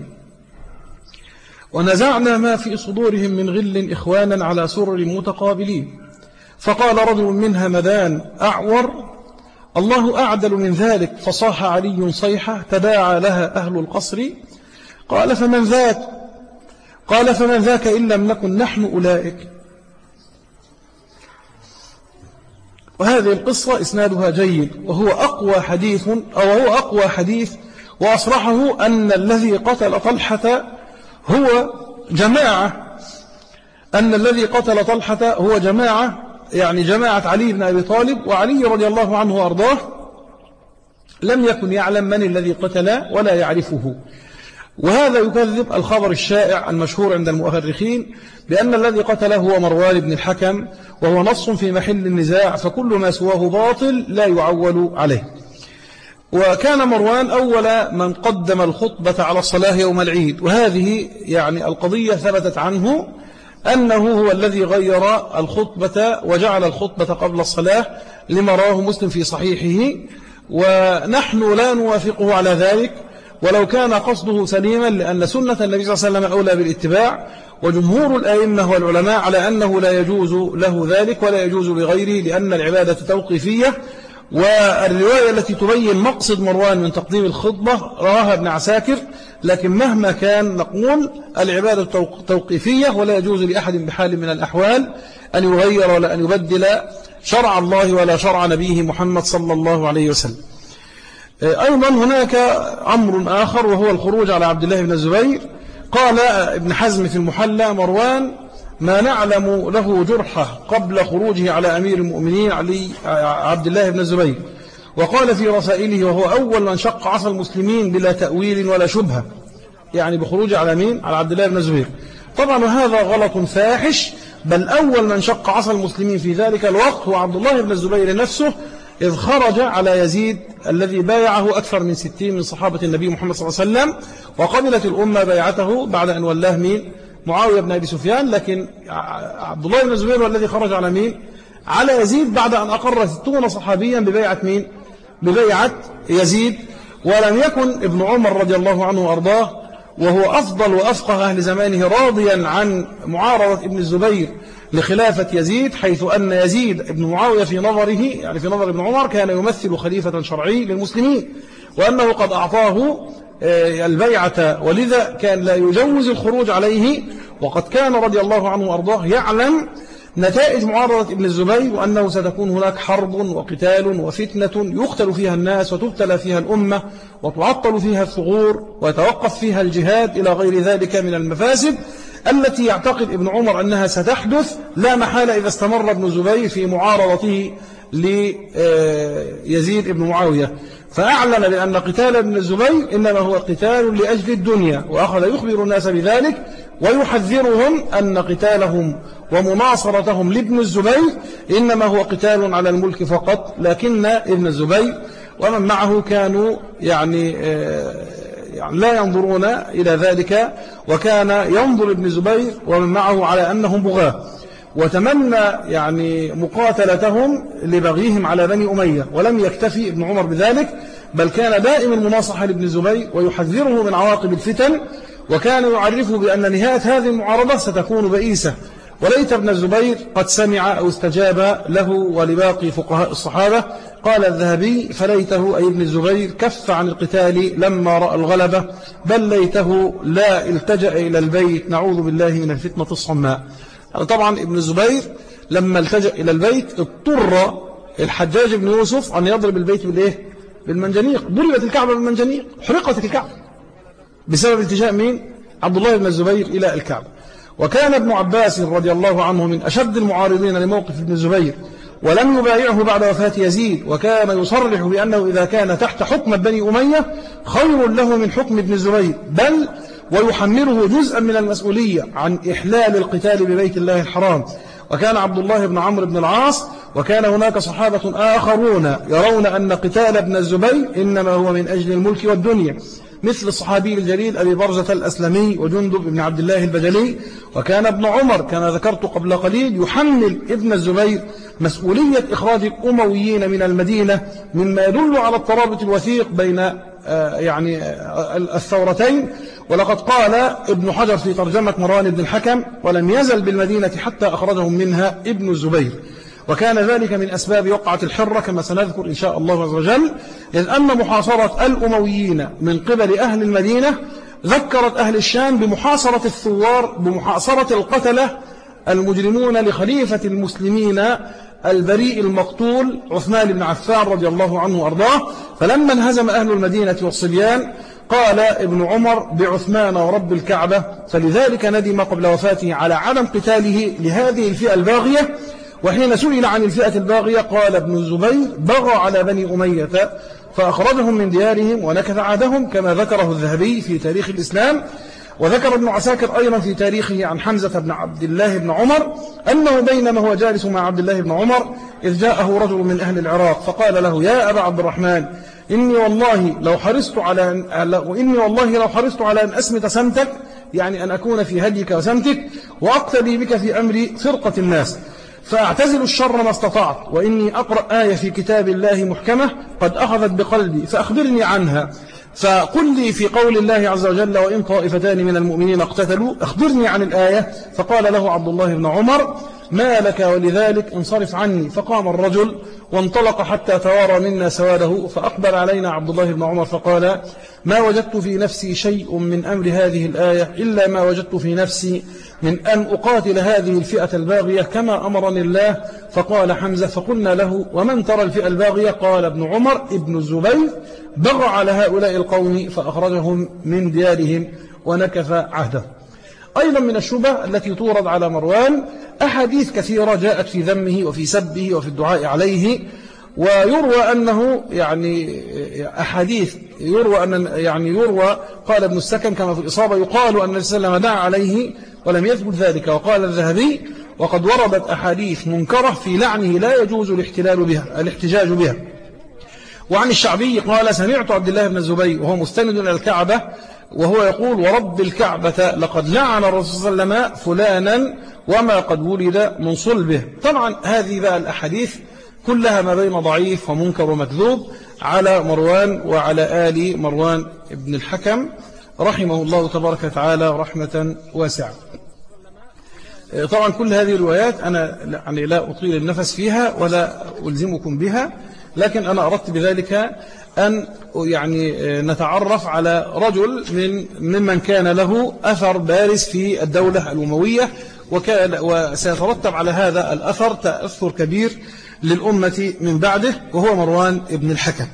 ونزعنا ما في صدورهم من غل إخوانا على سرر متقابلين. فقال رجل منها مدان أعور: الله أعدل من ذلك. فصاح علي صيحة تداعى لها أهل القصر. قال: فمن ذاك؟ قال: فمن ذاك إن لم نكن نحن أولئك. وهذه القصة إسنادها جيد، وهو أقوى حديث أو هو أقوى حديث وأصرحه أن الذي قتل طلحة هو جماعة أن الذي قتل طلحة هو جماعة يعني جماعة علي بن أبي طالب، وعلي رضي الله عنه وأرضاه لم يكن يعلم من الذي قتل ولا يعرفه. وهذا يكذب الخبر الشائع المشهور عند المؤرخين بأن الذي قتله هو مروان بن الحكم، وهو نص في محل النزاع، فكل ما سواه باطل لا يعول عليه. وكان مروان أول من قدم الخطبة على الصلاة يوم العيد، وهذه يعني القضية ثبتت عنه أنه هو الذي غير الخطبة وجعل الخطبة قبل الصلاة لما رواه مسلم في صحيحه، ونحن لا نوافقه على ذلك ولو كان قصده سليما، لأن سنة النبي صلى الله عليه وسلم أولى بالاتباع، وجمهور الأئمة والعلماء على أنه لا يجوز له ذلك ولا يجوز لغيره، لأن العبادة توقيفية. والرواية التي تبين مقصد مروان من تقديم الخطبة رواها ابن عساكر لكن مهما كان نقول العبادة توقيفية، ولا يجوز لأحد بحال من الأحوال أن يغير ولا أن يبدل شرع الله ولا شرع نبيه محمد صلى الله عليه وسلم. أيضا هناك أمر آخر وهو الخروج على عبد الله بن الزبير. قال ابن حزم في المحلى: مروان ما نعلم له جرحه قبل خروجه على أمير المؤمنين علي عبد الله بن الزبير. وقال في رسائله: وهو أول من شق عصا المسلمين بلا تأويل ولا شبهة، يعني بخروجه على مين؟ على عبد الله بن الزبير. طبعا هذا غلط فاحش، بل أول من شق عصا المسلمين في ذلك الوقت هو عبد الله بن الزبير نفسه، إذ خرج على يزيد الذي بايعه أكثر من ستين من صحابة النبي محمد صلى الله عليه وسلم، وقبلت الأمة بيعته بعد أن ولاه مين؟ معاوية بن أبي سفيان. لكن عبد الله بن الزبير هو الذي خرج على مين؟ على يزيد، بعد أن أقر ستون صحابيا ببيعة مين؟ ببيعة يزيد. ولم يكن ابن عمر رضي الله عنه وأرضاه وهو أفضل وأفقه أهل زمانه راضيا عن معارضة ابن الزبير لخلافة يزيد، حيث أن يزيد ابن معاوية في نظره، يعني في نظر ابن عمر، كان يمثل خليفة شرعي للمسلمين، وأنه قد أعطاه البيعة، ولذا كان لا يجوز الخروج عليه. وقد كان رضي الله عنه وأرضاه يعلم نتائج معارضة ابن الزبير، وأنه ستكون هناك حرب وقتال وفتنة يقتل فيها الناس وتبتلى فيها الأمة وتعطل فيها الثغور ويتوقف فيها الجهاد إلى غير ذلك من المفاسد التي يعتقد ابن عمر أنها ستحدث لا محالة إذا استمر ابن الزبير في معارضته ليزيد ابن معاوية. فأعلن بأن قتال ابن الزبير إنما هو قتال لأجل الدنيا، وأخذ يخبر الناس بذلك ويحذرهم أن قتالهم ومناصرتهم لابن الزبير إنما هو قتال على الملك فقط. لكن ابن الزبير ومن معه كانوا يعني, يعني لا ينظرون إلى ذلك، وكان ينظر ابن الزبير ومن معه على أنهم بغاة، وتمنى يعني مقاتلتهم لبغيهم على بني أمية. ولم يكتفي ابن عمر بذلك، بل كان دائما المناصحة لابن الزبير ويحذره من عواقب الفتن، وكان يعرفه بأن نهاية هذه المعارضة ستكون بئيسة. وليت ابن الزبير قد سمع أو استجاب له ولباقي فقهاء الصحابة. قال الذهبي: فليته أي ابن الزبير كف عن القتال لما رأى الغلبة، بل ليته لا التجأ إلى البيت، نعوذ بالله من الفتنة الصماء. طبعا ابن الزبير لما التجأ إلى البيت اضطر الحجاج بن يوسف أن يضرب البيت بالإيه؟ بالمنجنيق. ضربت الكعبة بالمنجنيق، حرقت الكعبة بسبب التجاء مين؟ عبد الله بن الزبير إلى الكعبة. وكان ابن عباس رضي الله عنه من أشد المعارضين لموقف ابن الزبير، ولم يبايعه بعد وفاة يزيد، وكان يصرح بأنه إذا كان تحت حكم بني أمية خير له من حكم ابن الزبير، بل ويحمله جزءا من المسؤولية عن إحلال القتال ببيت الله الحرام. وكان عبد الله بن عمرو بن العاص، وكان هناك صحابة آخرون يرون أن قتال ابن الزبير إنما هو من أجل الملك والدنيا، مثل الصحابي الجليل أبي برزة الأسلمي وجندب بن عبد الله البجلي. وكان ابن عمر كما ذكرت قبل قليل يحمل ابن الزبير مسؤولية إخراج الأمويين من المدينة، مما يدل على الترابط الوثيق بين يعني الثورتين. ولقد قال ابن حجر في ترجمة مروان بن الحكم: ولم يزل بالمدينة حتى أخرجهم منها ابن الزبير. وكان ذلك من أسباب وقعة الحرة كما سنذكر إن شاء الله عز وجل، إذ أن محاصرة الأمويين من قبل أهل المدينة ذكرت أهل الشام بمحاصرة الثوار، بمحاصرة القتلة المجرمون لخليفة المسلمين البريء المقتول عثمان بن عفان رضي الله عنه وأرضاه. فلما انهزم أهل المدينة والصبيان قال ابن عمر: بعثمان ورب الكعبة. فلذلك ندم قبل وفاته على عدم قتاله لهذه الفئة الباغية. وحين سئل عن الفئة الباغية قال ابن الزبير: بغى على بني أمية فأخرجهم من ديارهم ونكث عهدهم، كما ذكره الذهبي في تاريخ الإسلام. وذكر ابن عساكر أيضا في تاريخه عن حمزة بن عبد الله بن عمر أنه بينما هو جالس مع عبد الله بن عمر إذ جاءه رجل من أهل العراق فقال له: يا أبا عبد الرحمن، إني والله لو حرصت على أن وإني والله لو حرصت على أن أسمت سمتك، يعني أن أكون في هديك وسمتك، وأقتدي بك في أمر فرقة الناس، فأعتزل الشر ما استطعت، وإني أقرأ آية في كتاب الله محكمة قد أخذت بقلبي فأخبرني عنها. فقل لي في قول الله عز وجل: وإن طائفتان من المؤمنين اقتتلوا، أخبرني عن الآية. فقال له عبد الله بن عمر: ما لك ولذلك انصرف عني. فقام الرجل وانطلق حتى توارى منا سواده، فأقبل علينا عبد الله بن عمر فقال: ما وجدت في نفسي شيء من أمر هذه الآية إلا ما وجدت في نفسي من أن أقاتل هذه الفئة الباغية كما أمرني الله. فقال حمزة: فقلنا له: ومن ترى الفئة الباغية؟ قال ابن عمر ابن الزبير: بغى على هؤلاء القوم فأخرجهم من ديارهم ونكث عهده. أيضا من الشبه التي تورد على مروان أحاديث كثيرة جاءت في ذمه وفي سبه وفي الدعاء عليه، ويروى أنه يعني أحاديث يروى أن يعني يروى قال ابن السكن كما في الإصابة يقال أن النبي صلى الله عليه وسلم دعا عليه ولم يثبت ذلك. وقال الذهبي: وقد وردت أحاديث منكرة في لعنه لا يجوز الاحتلال بها الاحتجاج بها. وعن الشعبي قال: سمعت عبد الله بن الزبير وهو مستند إلى الكعبة وهو يقول: ورب الكعبة لقد لعن الرسول صلى الله عليه وسلم فلانا وما قد ولد من صلبه. طبعا هذه بقى الأحاديث كلها ما بين ضعيف ومنكر ومكذوب على مروان وعلى آل مروان ابن الحكم رحمه الله تبارك وتعالى رحمة واسعة. طبعا كل هذه الروايات أنا يعني لا أطيل النفس فيها ولا ألزمكم بها، لكن أنا أردت بذلك أن يعني نتعرف على رجل من ممن كان له أثر بارز في الدولة الأموية، وكان وسيترتب على هذا الأثر تأثر كبير للأمة من بعده، وهو مروان ابن الحكم.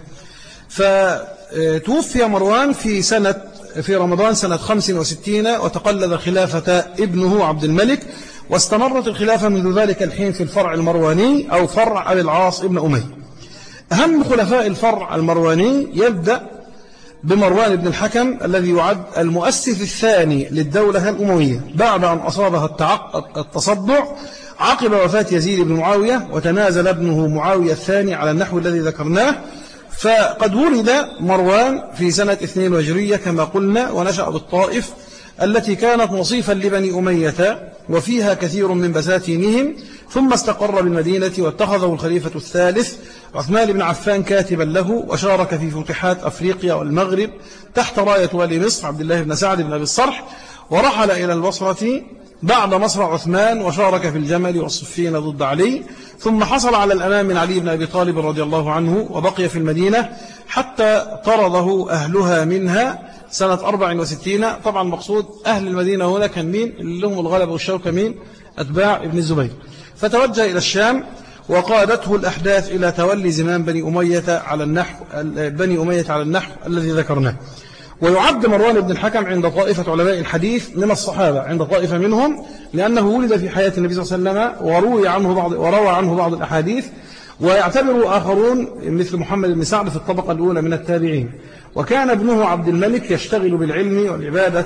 فتوفي مروان في سنة في رمضان سنة خمس وستين، وتقلد خلافة ابنه عبد الملك، واستمرت الخلافة منذ ذلك الحين في الفرع المرواني أو فرع أبي العاص ابن أمية. أهم خلفاء الفرع المرواني يبدأ بمروان بن الحكم الذي يعد المؤسس الثاني للدولة الأموية بعد أن أصابها التصدع عقب وفاة يزيد بن معاوية، وتنازل ابنه معاوية الثاني على النحو الذي ذكرناه. فقد ولد مروان في سنة اثنين هجرية كما قلنا، ونشأ بالطائف التي كانت وصيفا لبني أمية وفيها كثير من بساتينهم، ثم استقر بالمدينة واتخذه الخليفة الثالث عثمان بن عفان كاتبا له، وشارك في فتوحات أفريقيا والمغرب تحت راية والي مصر عبد الله بن سعد بن أبي الصرح، ورحل إلى البصرة بعد مصرع عثمان وشارك في الجمل والصفين ضد علي، ثم حصل على الأمان من علي بن أبي طالب رضي الله عنه، وبقي في المدينة حتى طرده أهلها منها سنة أربع وستين. طبعا مقصود أهل المدينة هنا كان مين اللي لهم الغلبة والشوكة؟ مين؟ أتباع ابن الزبير. فتوجه إلى الشام، وقادته الأحداث إلى تولي زمام بني أمية على النحو بني أمية على النحو الذي ذكرناه. ويعد مروان بن الحكم عند طائفة علماء الحديث من الصحابة، عند طائفة منهم، لأنه ولد في حياة النبي صلى الله عليه وسلم وروي عنه بعض وروى عنه بعض الأحاديث، ويعتبر آخرون مثل محمد بن سعد في الطبقة الأولى من التابعين. وكان ابنه عبد الملك يشتغل بالعلم والعبادة،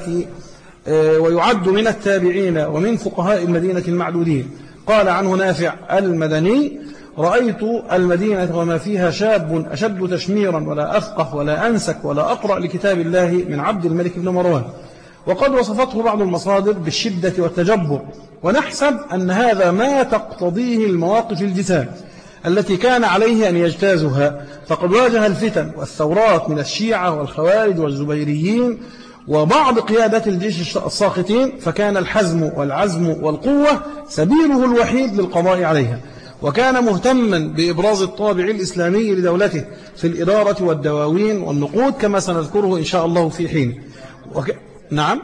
ويعد من التابعين ومن فقهاء المدينة المعدودين. قال عنه نافع المدني: رأيت المدينة وما فيها شاب أشد تشميرا ولا أفقه ولا أنسك ولا أقرأ لكتاب الله من عبد الملك بن مروان. وقد وصفته بعض المصادر بالشدة والتجبر، ونحسب أن هذا ما تقتضيه المواقف الجسام التي كان عليه أن يجتازها، فقد واجه الفتن والثورات من الشيعة والخوارج والزبيريين وبعض قيادات الجيش الساقطين، فكان الحزم والعزم والقوة سبيله الوحيد للقضاء عليها. وكان مهتما بإبراز الطابع الإسلامي لدولته في الإدارة والدواوين والنقود كما سنذكره إن شاء الله في حين. وك... نعم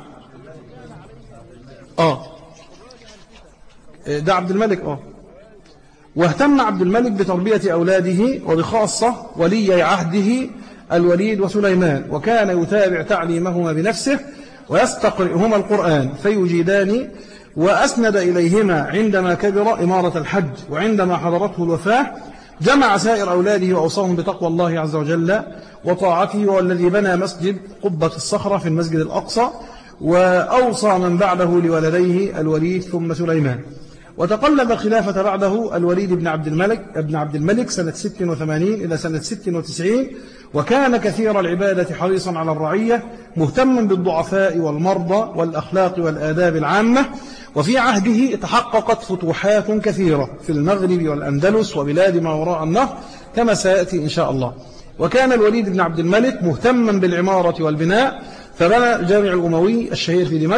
آه ده عبد الملك آه واهتم عبد الملك بتربية أولاده، وبخاصة ولي عهده الوليد وسليمان، وكان يتابع تعليمهما بنفسه ويستقرئهما القرآن فيجيدان، وأسند إليهما عندما كبر إمارة الحج، وعندما حضرته الوفاة جمع سائر أولاده وأوصاهم بتقوى الله عز وجل وطاعته، والذي بنى مسجد قبة الصخرة في المسجد الأقصى، وأوصى من بعده لولديه الوليد ثم سليمان. وتقلد الخلافة بعده الوليد بن عبد الملك ابن عبد الملك سنة ست وثمانين إلى سنة ست وتسعين، وكان كثير العبادة حريصا على الرعية، مهتما بالضعفاء والمرضى والأخلاق والآداب العامة. وفي عهده تحققت فتوحات كثيرة في المغرب والأندلس وبلاد ما وراء النهر كما سيأتي إن شاء الله. وكان الوليد بن عبد الملك مهتما بالعمارة والبناء، فبنى الجامع الأموي الشهير في دمشق،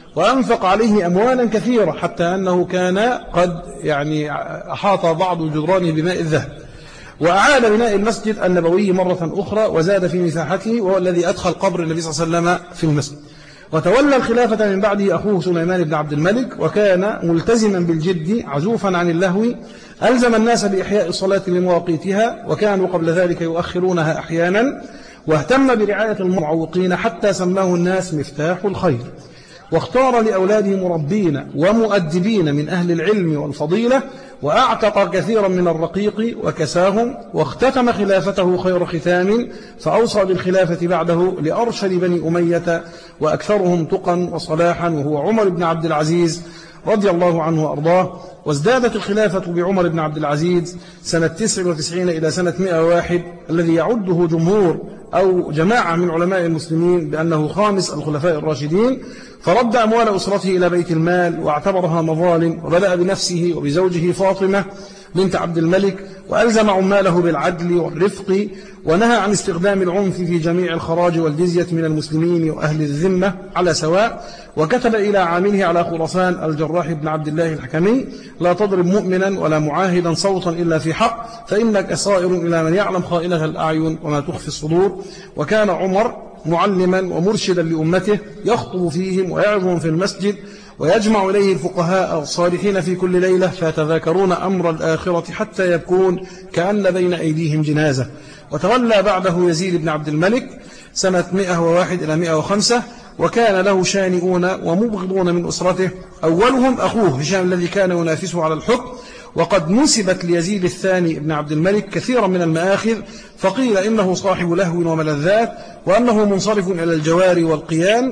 وأنفق عليه أموالا كثيرة حتى أنه كان قد يعني أحاط بعض جدرانه بماء الذهب. وأعاد بناء المسجد النبوي مرة أخرى وزاد في مساحته، وهو الذي أدخل قبر النبي صلى الله عليه وسلم في المسجد. وتولى الخلافة من بعده أخوه سليمان بن عبد الملك، وكان ملتزما بالجد عزوفا عن اللهو، ألزم الناس بإحياء الصلاة لمواقيتها، وكانوا قبل ذلك يؤخرونها أحيانا، واهتم برعاية المعوقين حتى سماه الناس مفتاح الخير. واختار لأولاده مربين ومؤدبين من أهل العلم والفضيلة، وأعتق كثيرا من الرقيق وكساهم، واختتم خلافته خير ختام، فأوصى بالخلافة بعده لأرشد بني أمية وأكثرهم تقا وصلاحا، وهو عمر بن عبد العزيز رضي الله عنه وأرضاه. وازدادت الخلافة بعمر بن عبد العزيز سنة تسع وتسعين إلى سنة مئة وواحد، الذي يعده جمهور أو جماعة من علماء المسلمين بأنه خامس الخلفاء الراشدين. فرد أموال أسرته إلى بيت المال واعتبرها مظالم، وبدأ بنفسه وبزوجه فاطمة بنت عبد الملك، وألزم عماله بالعدل والرفق، ونهى عن استخدام العنف في جميع الخراج والجزية من المسلمين وأهل الذمة على سواء. وكتب إلى عامله على خراسان الجراح بن عبد الله الحكمي: لا تضرب مؤمنا ولا معاهدا صوتا إلا في حق، فإنك صائر إلى من يعلم خائنة الأعين وما تخفي الصدور. وكان عمر معلما ومرشدا لأمته، يخطب فيهم ويعظهم في المسجد، ويجمع إليه الفقهاء الصالحين في كل ليلة، فيتذاكرون أمر الآخرة حتى يبكون كأن بين أيديهم جنازة. وتولى بعده يزيد بن عبد الملك سنة مئة وواحد إلى مئة وخمسة، وكان له شانئون ومبغضون من أسرته، أولهم أخوه هشام الذي كان ينافسه على الحكم. وقد نسبت ليزيد الثاني بن عبد الملك كثيرا من المآخذ، فقيل إنه صاحب لهو وملذات، وأنه منصرف إلى الجوار والقيان،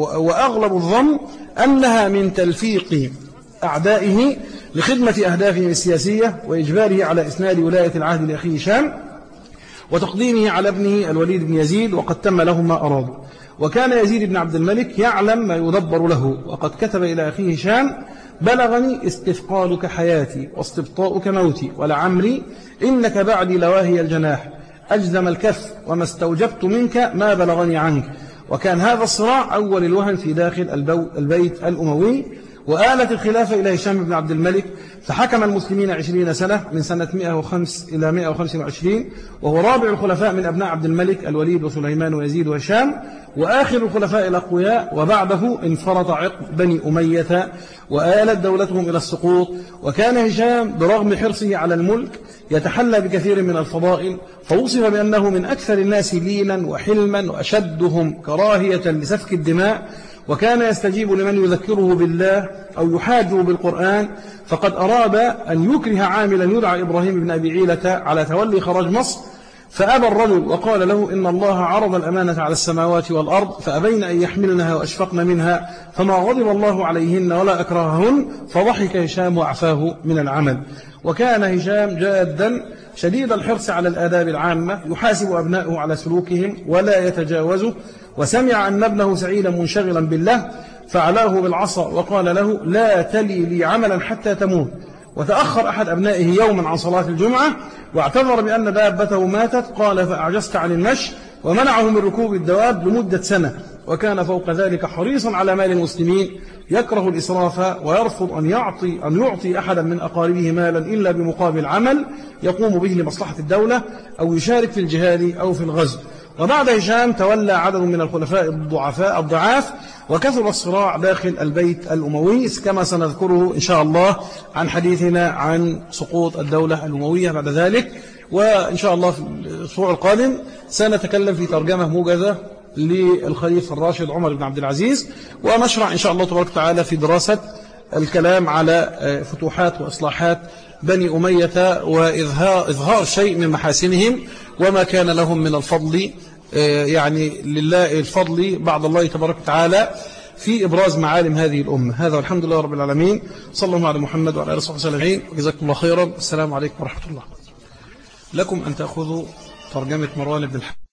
وأغلب الظن أنها من تلفيق أعدائه لخدمة أهدافهم السياسية، وإجباره على إسناد ولاية العهد لأخيه هشام، وتقديمه على ابنه الوليد بن يزيد، وقد تم له ما أرادوا. وكان يزيد بن عبد الملك يعلم ما يدبر له، وقد كتب إلى أخيه هشام: بلغني استثقالك حياتي واستبطاؤك موتي، ولعمري إنك بعدي لواهي الجناح، أجزم الكف، وما استوجبت منك ما بلغني عنك. وكان هذا الصراع أول الوهن في داخل البيت الأموي. وآلت الخلافة إلى هشام بن عبد الملك، فحكم المسلمين عشرين سنة من سنة مئة وخمسة إلى مئة وخمسة وعشرين، وهو رابع الخلفاء من أبناء عبد الملك: الوليد وسليمان ويزيد وهشام، وآخر الخلفاء الأقوياء. وبعده انفرط عقب بني أمية، وآلت دولتهم إلى السقوط. وكان هشام برغم حرصه على الملك يتحلى بكثير من الفضائل، فوصف بأنه من أكثر الناس لينا وحلما، وأشدهم كراهية لسفك الدماء. وكان يستجيب لمن يذكره بالله أو يحاجه بالقرآن، فقد أراد أن يكره عاملا يدعى إبراهيم بن أبي عيلة على تولي خراج مصر، فأبى الرجل وقال له: إن الله عرض الأمانة على السماوات والأرض فأبين أن يحملنها وأشفقن منها، فما غضب الله عليهن ولا أكرههن، فضحك هشام وأعفاه من العمل. وكان هشام جادا شديد الحرص على الآداب العامة، يحاسب أبنائه على سلوكهم ولا يتجاوزه. وسمع أن ابنه سعيدا منشغلا بالله، فعلاه بالعصا وقال له: لا تلي لي عملا حتى تموت. وتأخر أحد أبنائه يوما عن صلاة الجمعة، واعتذر بأن دابته ماتت، قال: فأعجزت عن المشي، ومنعه من ركوب الدواب لمدة سنة. وكان فوق ذلك حريصا على مال المسلمين، يكره الإسراف، ويرفض أن يعطي أن يعطي أحدا من أقاربه مالا إلا بمقابل عمل يقوم به لمصلحة الدولة، أو يشارك في الجهاد أو في الغزو. وبعد هشام تولى عدد من الخلفاء الضعفاء الضعاف، وكثر الصراع داخل البيت الأموي، كما سنذكره إن شاء الله عن حديثنا عن سقوط الدولة الأموية بعد ذلك. وإن شاء الله في الأسبوع القادم سنتكلم في ترجمة موجزة للخليفة الراشد عمر بن عبد العزيز، ونشرع إن شاء الله تبارك وتعالى في دراسة الكلام على فتوحات وإصلاحات بني أمية، وإظهار شيء من محاسنهم وما كان لهم من الفضل، يعني لله الفضل بعد الله تبارك وتعالى في إبراز معالم هذه الأمة. هذا والحمد لله رب العالمين، صلى الله على محمد وعلى آله وصحبه وسلم، وجزاكم الله خيرا. السلام عليكم ورحمة الله. لكم أن تأخذوا ترجمة مروان بن الحكم.